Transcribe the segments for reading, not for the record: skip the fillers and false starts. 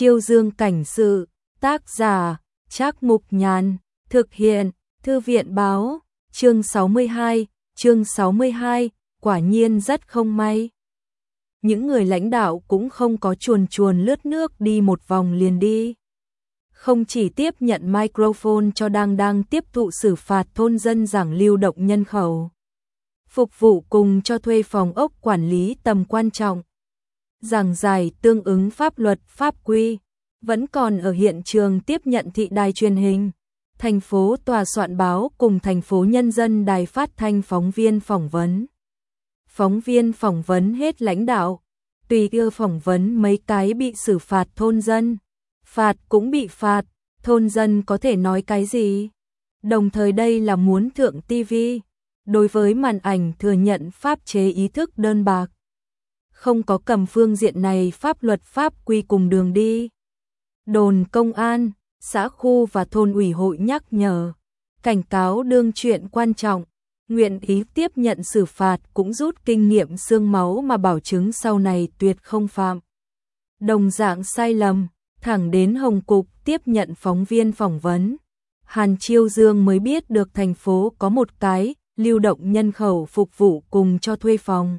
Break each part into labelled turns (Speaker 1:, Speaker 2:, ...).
Speaker 1: Chiêu Dương cảnh sự, tác giả, Trác Mục Nhàn, thực hiện, Thư viện báo, chương 62, quả nhiên rất không may. Những người lãnh đạo cũng không có chuồn chuồn lướt nước đi một vòng liền đi. Không chỉ tiếp nhận microphone cho đang tiếp thụ xử phạt thôn dân giảng lưu động nhân khẩu, phục vụ cùng cho thuê phòng ốc quản lý tầm quan trọng, giảng giải tương ứng pháp luật pháp quy, vẫn còn ở hiện trường tiếp nhận thị đài truyền hình, thành phố tòa soạn báo cùng thành phố nhân dân đài phát thanh phóng viên phỏng vấn. Phóng viên phỏng vấn hết lãnh đạo, tùy ưa phỏng vấn mấy cái bị xử phạt thôn dân, phạt cũng bị phạt, thôn dân có thể nói cái gì? Đồng thời đây là muốn thượng TV, đối với màn ảnh thừa nhận pháp chế ý thức đơn bạc. Không có cầm phương diện này pháp luật pháp quy cùng đường đi. Đồn công an, xã khu và thôn ủy hội nhắc nhở, cảnh cáo đương chuyện quan trọng, nguyện ý tiếp nhận xử phạt cũng rút kinh nghiệm xương máu mà bảo chứng sau này tuyệt không phạm. Đồng dạng sai lầm, thẳng đến Hồng Cục tiếp nhận phóng viên phỏng vấn. Hàn Chiêu Dương mới biết được thành phố có một cái lưu động nhân khẩu phục vụ cùng cho thuê phòng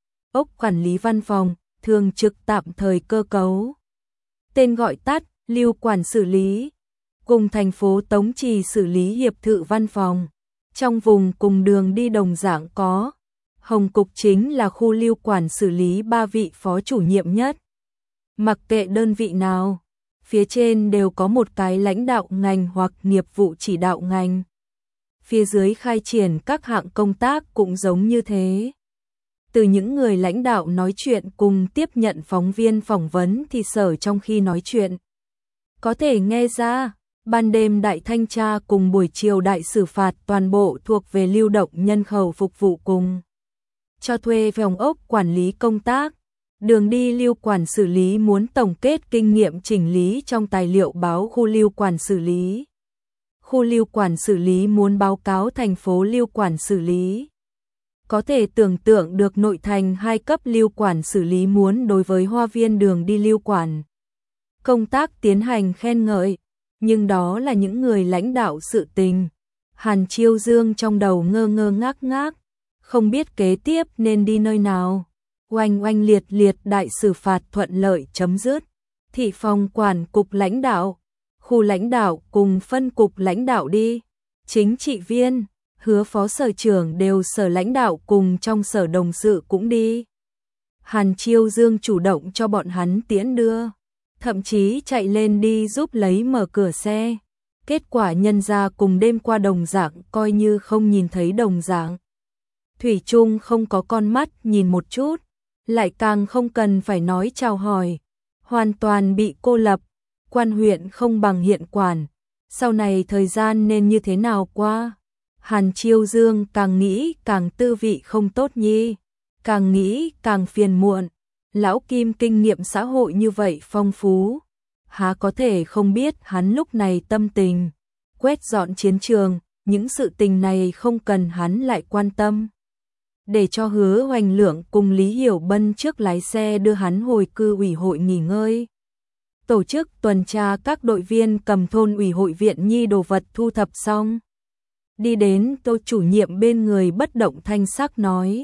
Speaker 1: ốc quản lý văn phòng, thường trực tạm thời cơ cấu. Tên gọi tắt, lưu quản xử lý, cùng thành phố Tống Trì xử lý hiệp thự văn phòng. Trong vùng cùng đường đi đồng dạng có, Hồng Cục chính là khu lưu quản xử lý 3 vị phó chủ nhiệm nhất. Mặc kệ đơn vị nào, phía trên đều có một cái lãnh đạo ngành hoặc nghiệp vụ chỉ đạo ngành. Phía dưới khai triển các hạng công tác cũng giống như thế. Từ những người lãnh đạo nói chuyện cùng tiếp nhận phóng viên phỏng vấn thì sở trong khi nói chuyện có thể nghe ra, ban đêm đại thanh tra cùng buổi chiều đại xử phạt toàn bộ thuộc về lưu động nhân khẩu phục vụ cùng cho thuê phòng ốc quản lý công tác. Đường đi lưu quản xử lý muốn tổng kết kinh nghiệm chỉnh lý trong tài liệu báo khu lưu quản xử lý. Khu lưu quản xử lý muốn báo cáo thành phố lưu quản xử lý. Có thể tưởng tượng được nội thành 2 cấp lưu quản xử lý muốn đối với hoa viên đường đi lưu quản công tác tiến hành khen ngợi, nhưng đó là những người lãnh đạo sự tình. Hàn Chiêu Dương trong đầu ngơ ngơ ngác ngác, không biết kế tiếp nên đi nơi nào. Oanh oanh liệt liệt đại xử phạt thuận lợi chấm dứt. Thị phòng quản cục lãnh đạo, khu lãnh đạo cùng phân cục lãnh đạo đi. Chính trị viên, hứa phó sở trưởng đều sở lãnh đạo cùng trong sở đồng sự cũng đi. Hàn Chiêu Dương chủ động cho bọn hắn tiễn đưa, thậm chí chạy lên đi giúp lấy mở cửa xe. Kết quả nhân ra cùng đêm qua đồng dạng coi như không nhìn thấy đồng dạng. Thủy chung không có con mắt nhìn một chút, lại càng không cần phải nói chào hỏi. Hoàn toàn bị cô lập, quan huyện không bằng hiện quản. Sau này thời gian nên như thế nào qua? Hàn Chiêu Dương càng nghĩ càng tư vị không tốt nhi, càng nghĩ càng phiền muộn. Lão Kim kinh nghiệm xã hội như vậy phong phú, há có thể không biết hắn lúc này tâm tình. Quét dọn chiến trường, những sự tình này không cần hắn lại quan tâm. Để cho Hứa Hoành Lượng cùng Lý Hiểu Bân trước lái xe đưa hắn hồi cư ủy hội nghỉ ngơi. Tổ chức tuần tra các đội viên cầm thôn ủy hội viện nhi đồ vật thu thập xong. Đi đến Tô chủ nhiệm bên người bất động thanh sắc nói.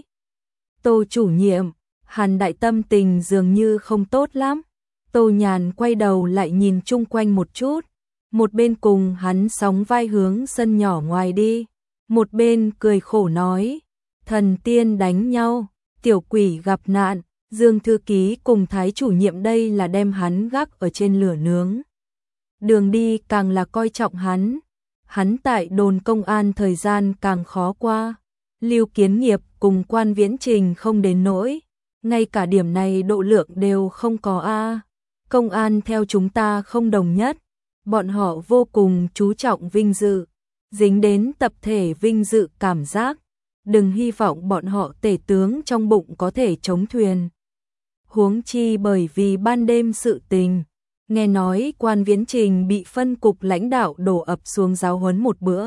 Speaker 1: Tô chủ nhiệm, Hàn đại tâm tình dường như không tốt lắm. Tô Nhàn quay đầu lại nhìn chung quanh một chút. Một bên cùng hắn sóng vai hướng sân nhỏ ngoài đi. Một bên cười khổ nói. Thần tiên đánh nhau, tiểu quỷ gặp nạn, Dương thư ký cùng Thái chủ nhiệm đây là đem hắn gác ở trên lửa nướng. Đường đi càng là coi trọng hắn. Hắn tại đồn công an thời gian càng khó qua. Lưu Kiến Nghiệp cùng Quan Viễn Trình không đến nỗi. Ngay cả điểm này độ lượng đều không có a. Công an theo chúng ta không đồng nhất. Bọn họ vô cùng chú trọng vinh dự. Dính đến tập thể vinh dự cảm giác. Đừng hy vọng bọn họ tể tướng trong bụng có thể chống thuyền. Huống chi bởi vì ban đêm sự tình. Nghe nói Quan Viễn Trình bị phân cục lãnh đạo đổ ập xuống giáo huấn một bữa.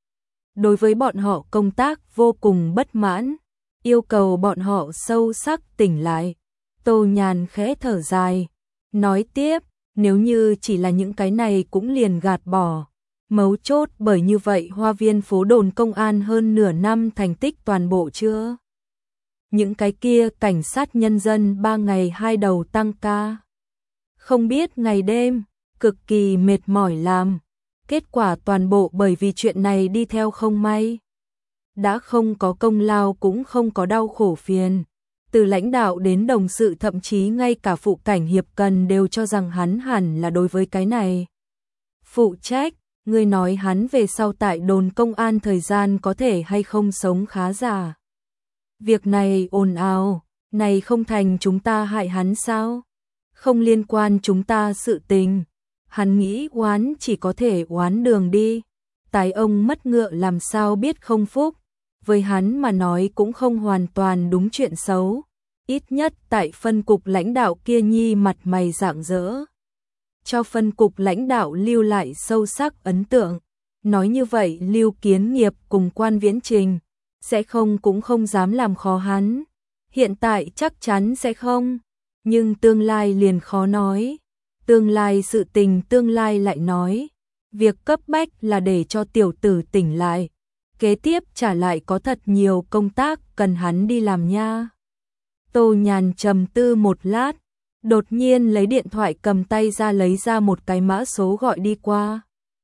Speaker 1: Đối với bọn họ công tác vô cùng bất mãn, yêu cầu bọn họ sâu sắc tỉnh lại. Tô Nhàn khẽ thở dài, nói tiếp, Nếu như chỉ là những cái này cũng liền gạt bỏ. Mấu chốt bởi như vậy Hoa Viên phố đồn công an hơn nửa năm thành tích toàn bộ chưa? Những cái kia cảnh sát nhân dân 3 ngày 2 đầu tăng ca. Không biết ngày đêm, cực kỳ mệt mỏi làm. Kết quả toàn bộ bởi vì chuyện này đi theo không may. Đã không có công lao cũng không có đau khổ phiền. Từ lãnh đạo đến đồng sự thậm chí ngay cả phụ cảnh hiệp cần đều cho rằng hắn hẳn là đối với cái này phụ trách. Ngươi nói hắn về sau tại đồn công an thời gian có thể hay không sống khá giả. Việc này ồn ào, này không thành chúng ta hại hắn sao? Không liên quan chúng ta sự tình. Hắn nghĩ oán chỉ có thể oán đường đi. Tài ông mất ngựa làm sao biết không phúc. Với hắn mà nói cũng không hoàn toàn đúng chuyện xấu. Ít nhất tại phân cục lãnh đạo kia nhi mặt mày rạng rỡ. Cho phân cục lãnh đạo lưu lại sâu sắc ấn tượng. Nói như vậy Lưu Kiến Nghiệp cùng Quan Viễn Trình sẽ không cũng không dám làm khó hắn. Hiện tại chắc chắn sẽ không, nhưng tương lai liền khó nói. Tương lai sự tình tương lai lại nói. Việc cấp bách là để cho tiểu tử tỉnh lại. Kế tiếp trả lại có thật nhiều công tác cần hắn đi làm nha. Tô Nhàn trầm tư một lát, đột nhiên lấy điện thoại cầm tay ra lấy ra một cái mã số gọi đi qua.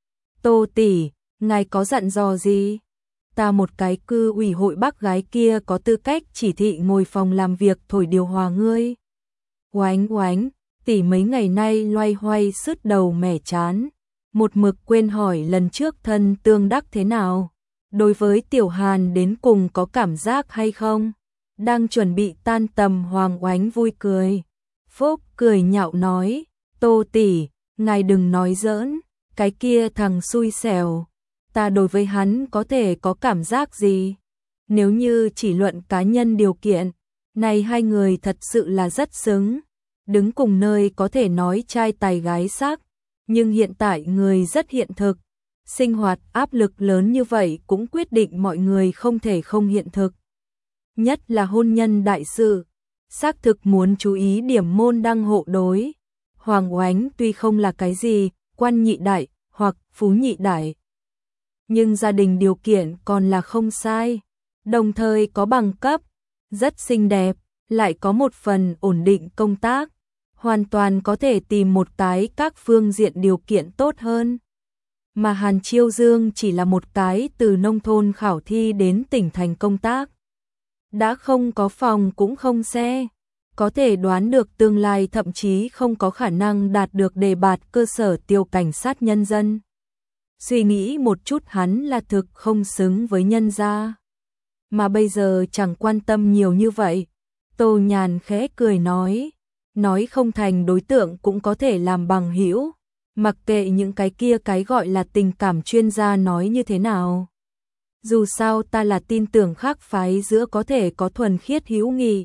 Speaker 1: Tô tỷ, ngài có dặn dò gì? Ta một cái cư ủy hội bác gái kia có tư cách chỉ thị ngồi phòng làm việc thổi điều hòa ngươi. Oánh oánh, tỷ mấy ngày nay loay hoay sứt đầu mẻ chán. Một mực quên hỏi lần trước thân tương đắc thế nào. Đối với Tiểu Hàn đến cùng có cảm giác hay không? Đang chuẩn bị tan tầm Hoàng Oánh vui cười. Phúc cười nhạo nói, Tô tỷ, ngài đừng nói giỡn, cái kia thằng xui xẻo. Ta đối với hắn có thể có cảm giác gì? Nếu như chỉ luận cá nhân điều kiện, này hai người thật sự là rất xứng. Đứng cùng nơi có thể nói trai tài gái sắc, nhưng hiện tại người rất hiện thực. Sinh hoạt áp lực lớn như vậy cũng quyết định mọi người không thể không hiện thực. Nhất là hôn nhân đại sự, xác thực muốn chú ý điểm môn đăng hộ đối. Hoàng Oánh tuy không là cái gì, quan nhị đại, hoặc phú nhị đại. Nhưng gia đình điều kiện còn là không sai. Đồng thời có bằng cấp, rất xinh đẹp, lại có một phần ổn định công tác. Hoàn toàn có thể tìm một cái các phương diện điều kiện tốt hơn. Mà Hàn Chiêu Dương chỉ là một cái từ nông thôn khảo thi đến tỉnh thành công tác. Đã không có phòng cũng không xe. Có thể đoán được tương lai thậm chí không có khả năng đạt được đề bạt cơ sở tiêu cảnh sát nhân dân. Suy nghĩ một chút hắn là thực không xứng với nhân gia. Mà bây giờ chẳng quan tâm nhiều như vậy. Tô Nhàn khẽ cười nói không thành đối tượng cũng có thể làm bằng hữu. Mặc kệ những cái kia cái gọi là tình cảm chuyên gia nói như thế nào. Dù sao ta là tin tưởng khác phái giữa có thể có thuần khiết hữu nghị.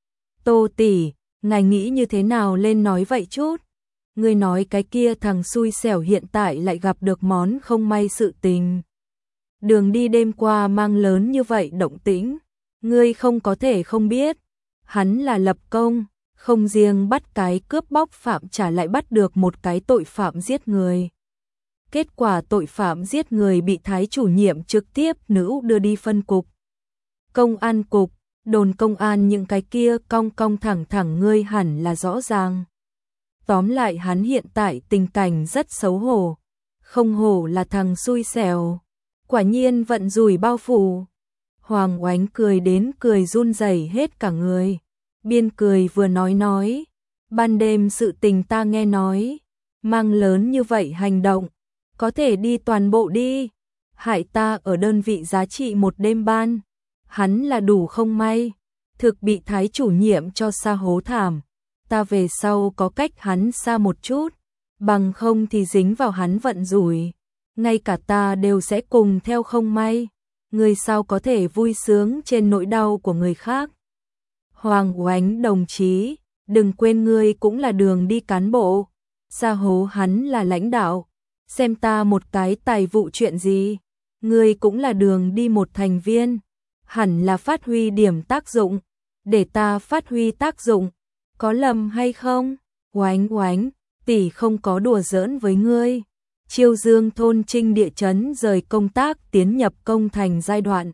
Speaker 1: Tô tỷ, ngài nghĩ như thế nào lên nói vậy chút? Ngươi nói cái kia thằng xui xẻo hiện tại lại gặp được món không may sự tình. Đường đi đêm qua mang lớn như vậy động tĩnh, ngươi không có thể không biết. Hắn là lập công, không riêng bắt cái cướp bóc phạm trả lại bắt được một cái tội phạm giết người. Kết quả tội phạm giết người bị thái chủ nhiệm trực tiếp nữ đưa đi phân cục. Công an cục, đồn công an những cái kia cong cong thẳng thẳng ngươi hẳn là rõ ràng. Tóm lại hắn hiện tại tình cảnh rất xấu hổ. Không hổ là thằng xui xẻo. Quả nhiên vận rủi bao phủ. Hoàng Oánh cười đến cười run rẩy hết cả người. Biên cười vừa nói. Ban đêm sự tình ta nghe nói. Mang lớn như vậy hành động. Có thể đi toàn bộ đi. Hại ta ở đơn vị giá trị một đêm ban. Hắn là đủ không may. Thực bị thái chủ nhiệm cho sa hố thảm. Ta về sau có cách hắn xa một chút. Bằng không thì dính vào hắn vận rủi. Ngay cả ta đều sẽ cùng theo không may. Người sao có thể vui sướng trên nỗi đau của người khác. Hoàng Oánh đồng chí, đừng quên ngươi cũng là đường đi cán bộ. Sa hố hắn là lãnh đạo. Xem ta một cái tài vụ chuyện gì. Ngươi cũng là đường đi một thành viên. Hẳn là phát huy điểm tác dụng. Để ta phát huy tác dụng. Có lầm hay không? Oánh oánh, tỷ không có đùa giỡn với ngươi. Chiêu Dương thôn Trinh địa chấn rời công tác tiến nhập công thành giai đoạn.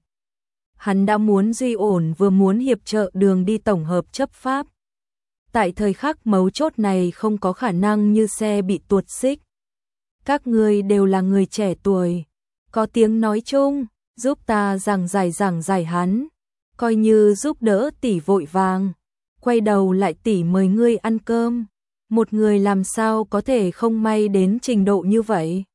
Speaker 1: Hắn đã muốn duy ổn vừa muốn hiệp trợ đường đi tổng hợp chấp pháp. Tại thời khắc mấu chốt này không có khả năng như xe bị tuột xích. Các ngươi đều là người trẻ tuổi, có tiếng nói chung, giúp ta giảng giải hắn, coi như giúp đỡ tỷ vội vàng. Quay đầu lại tỷ mời ngươi ăn cơm, một người làm sao có thể không may đến trình độ như vậy.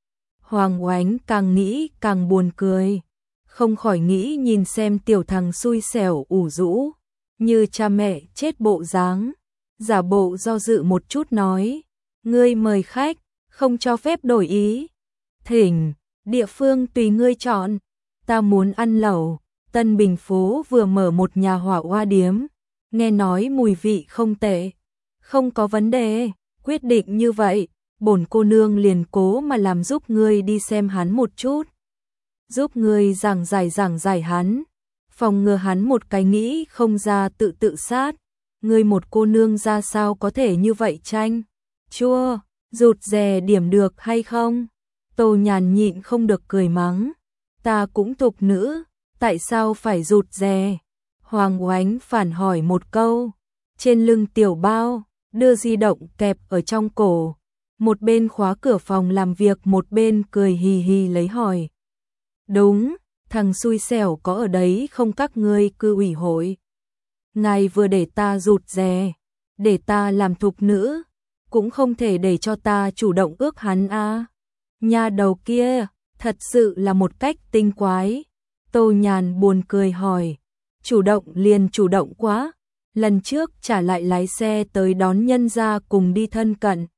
Speaker 1: Hoàng Oánh càng nghĩ càng buồn cười, không khỏi nghĩ nhìn xem tiểu thằng xui xẻo ủ rũ, như cha mẹ chết bộ dáng, giả bộ do dự một chút nói, ngươi mời khách, không cho phép đổi ý. Thỉnh, địa phương tùy ngươi chọn, ta muốn ăn lẩu. Tân Bình phố vừa mở một nhà hỏa hoa điếm, nghe nói mùi vị không tệ, không có vấn đề, quyết định như vậy, bổn cô nương liền cố mà làm giúp ngươi đi xem hắn một chút. Giúp ngươi giảng giải hắn, phòng ngừa hắn một cái nghĩ không ra tự sát, ngươi một cô nương ra sao có thể như vậy tranh, chua, rụt rè điểm được hay không? Tô Nhàn nhịn không được cười mắng, ta cũng thục nữ, tại sao phải rụt rè? Hoàng Oánh phản hỏi một câu, trên lưng tiểu bao, đưa di động kẹp ở trong cổ, một bên khóa cửa phòng làm việc một bên cười hì hì lấy hỏi. Đúng, thằng xui xẻo có ở đấy không các ngươi cư ủy hội? Ngài vừa để ta rụt rè, để ta làm thục nữ, cũng không thể để cho ta chủ động ước hắn à. Nhà đầu kia, thật sự là một cách tinh quái. Tô Nhàn buồn cười hỏi, chủ động liền chủ động quá, lần trước trả lại lái xe tới đón nhân gia cùng đi thân cận.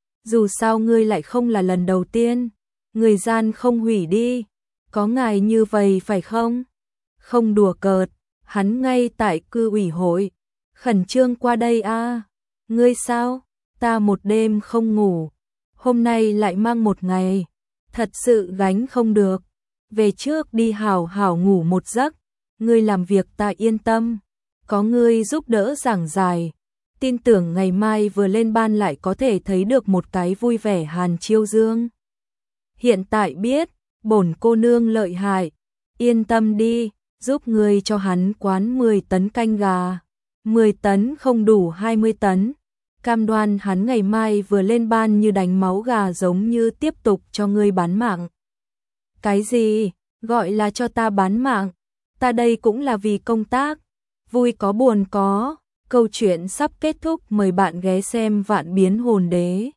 Speaker 1: Dù sao ngươi lại không là lần đầu tiên, người gian không hủy đi, có ngài như vậy phải không? Không đùa cợt, hắn ngay tại cư ủy hội, khẩn trương qua đây à. Ngươi sao? Ta một đêm không ngủ, hôm nay lại mang một ngày, thật sự gánh không được. Về trước đi hảo hảo ngủ một giấc, ngươi làm việc ta yên tâm, có ngươi giúp đỡ giảng giải, tin tưởng ngày mai vừa lên ban lại có thể thấy được một cái vui vẻ Hàn Chiêu Dương. Hiện tại biết, bổn cô nương lợi hại, yên tâm đi, giúp ngươi cho hắn quán 10 tấn canh gà, 10 tấn không đủ 20 tấn. Cam đoan hắn ngày mai vừa lên ban như đánh máu gà giống như tiếp tục cho ngươi bán mạng. Cái gì? Gọi là cho ta bán mạng? Ta đây cũng là vì công tác. Vui có buồn có. Câu chuyện sắp kết thúc, mời bạn ghé xem Vạn Biến Hồn Đế.